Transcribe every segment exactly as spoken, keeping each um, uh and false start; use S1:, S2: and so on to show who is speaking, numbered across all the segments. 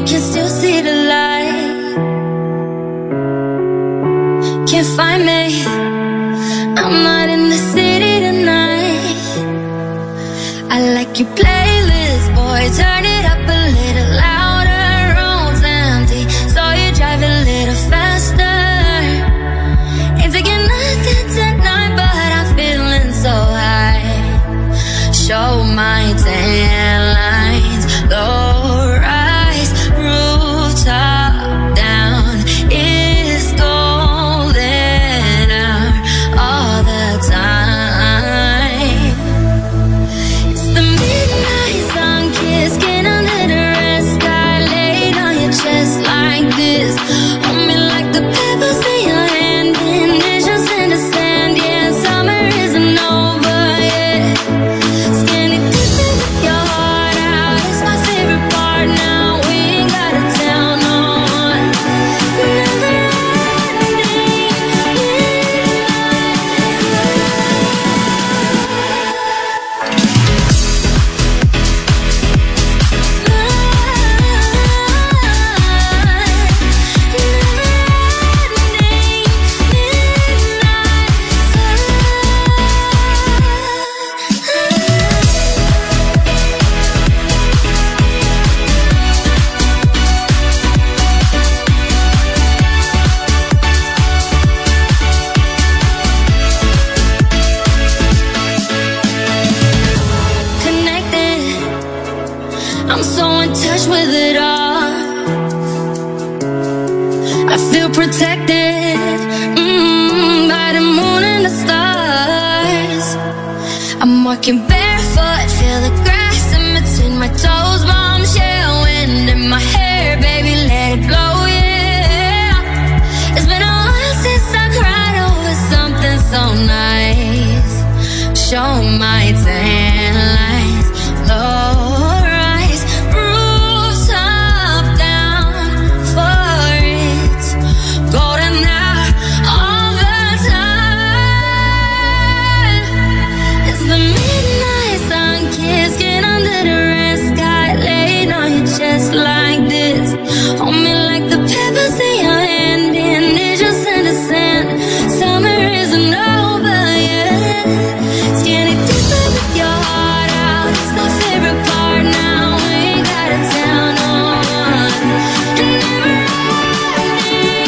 S1: can still see the light. Can't find me, I'm not in the city tonight. I like your playlist, boy, turn it up a little louder. Room's empty, so you drive a little faster. Ain't taking nothing tonight, but I'm feeling so high. Show my tan lines, low rise, rooftop down. It's golden hour all the time. It's the midnight sun kiss, skin under the red sky, laid on your chest like this. Hold me like the pebbles in your hand, initials in the sand. Yeah, summer isn't over yet. Skinny dipping with your heart out, it's my favorite part now. We ain't gotta tell no one. Never ending connected, I'm so in touch with it all. I feel protected, mm, by the moon and the stars. I'm walking barefoot, feel the grass in between my toes. Bombshell wind in my hair, baby, let it blow, yeah. It's been a while since I cried over something so nice. Show my tan lines, low rise, rooftop down for it. Golden hour all the time. It's the midnight sun kiss, skin under the red sky, laid on your chest like this. Hold me like the pebbles in your hand, initials in the sand. Summer isn't over yet. Skinny dipping with your heart out, it's my favorite part now. We ain't gotta tell no one. Never ending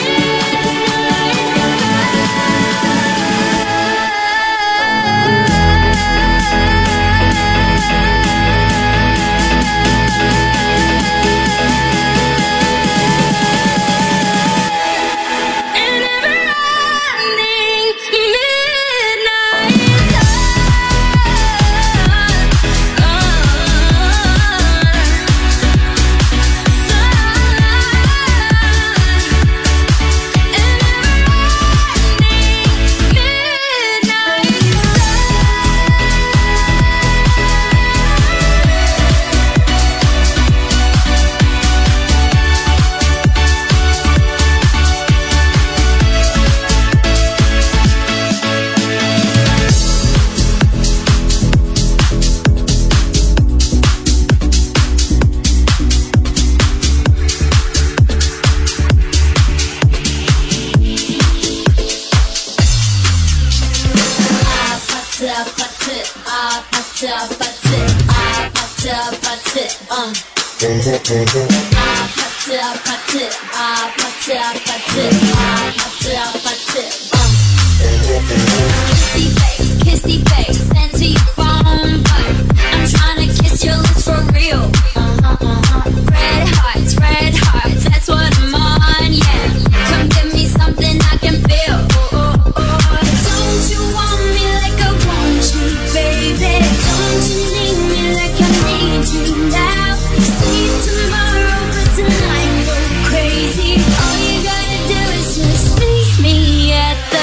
S1: Kissy face, kissy face, send to your phone, but I'm tryna kiss your lips for real. Uh-huh, uh-huh. Red hearts, red hearts, that's what I'm on, yeah. Come give me something I can feel. Oh, oh, oh. Don't you want me like I want you, baby? Don't you need me like I need you now? See you tomorrow, but tonight go crazy. All you gotta do is just meet me at the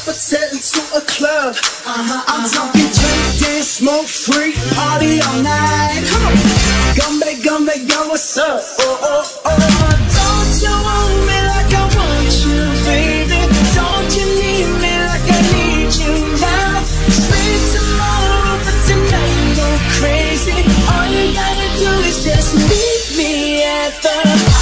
S2: I'm talking drink, dance, smoke, free, party all night. like, yo, what's up? Oh, oh, oh. Don't you want me like I want you, baby? Don't you need me like I need you now? Sleep tomorrow, but tonight go crazy. All you gotta do is just meet me at the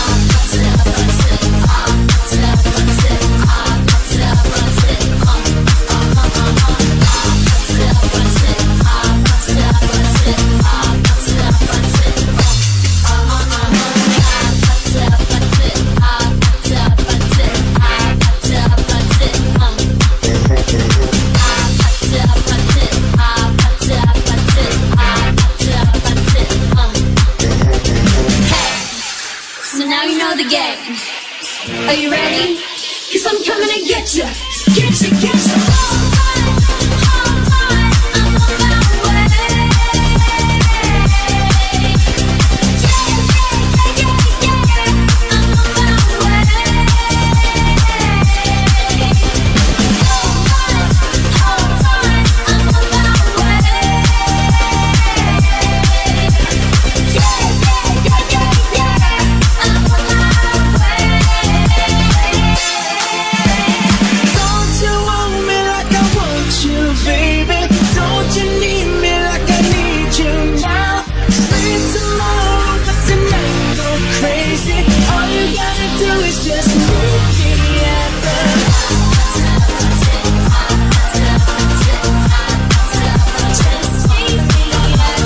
S1: Are you ready? Cause I'm coming to get you, get you, get you. Hold tight, hold tight, I'm on my way. Yeah, yeah, yeah, yeah, yeah, I'm on my way. Hold tight, hold tight, I'm on my way. Yeah, yeah, yeah, yeah, yeah, I'm on my way. Don't you want me like I want you, baby? Don't you need me like I need you now? Sleep tomorrow, but tonight go crazy. All you gotta do is just meet me at the just meet me at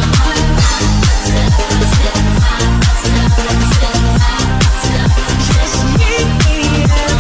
S1: just meet me at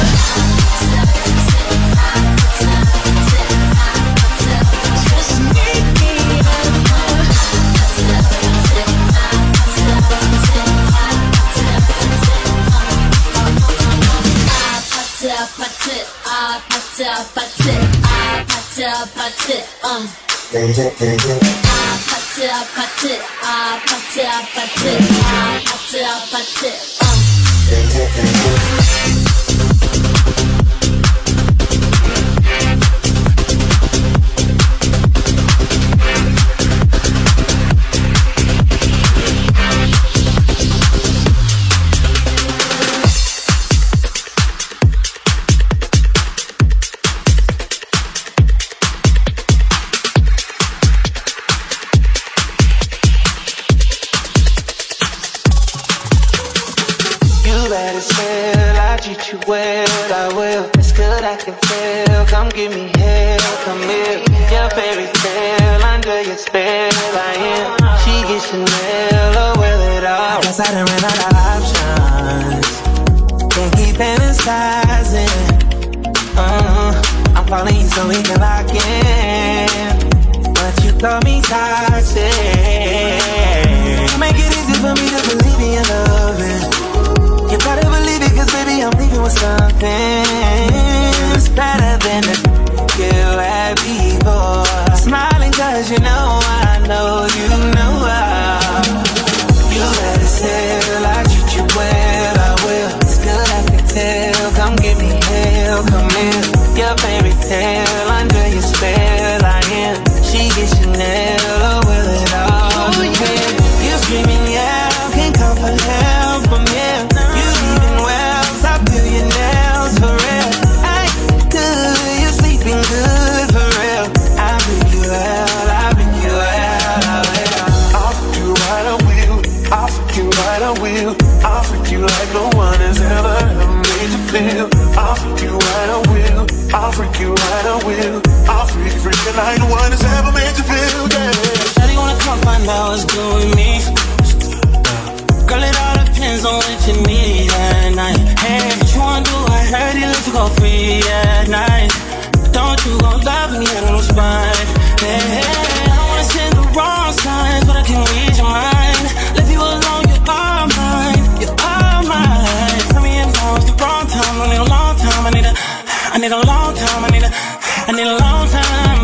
S1: I need a long time, I need a, I need a long time.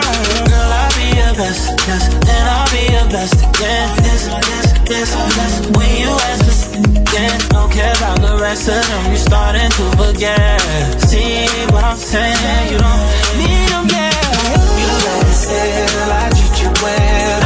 S1: Girl, I'll be your best, yes, and I'll be your best again. This, this, this, this. When you ask us again, don't care about the rest of them. You're starting to forget. See what I'm saying? You don't need them, yeah. You let it sail, I treat you well.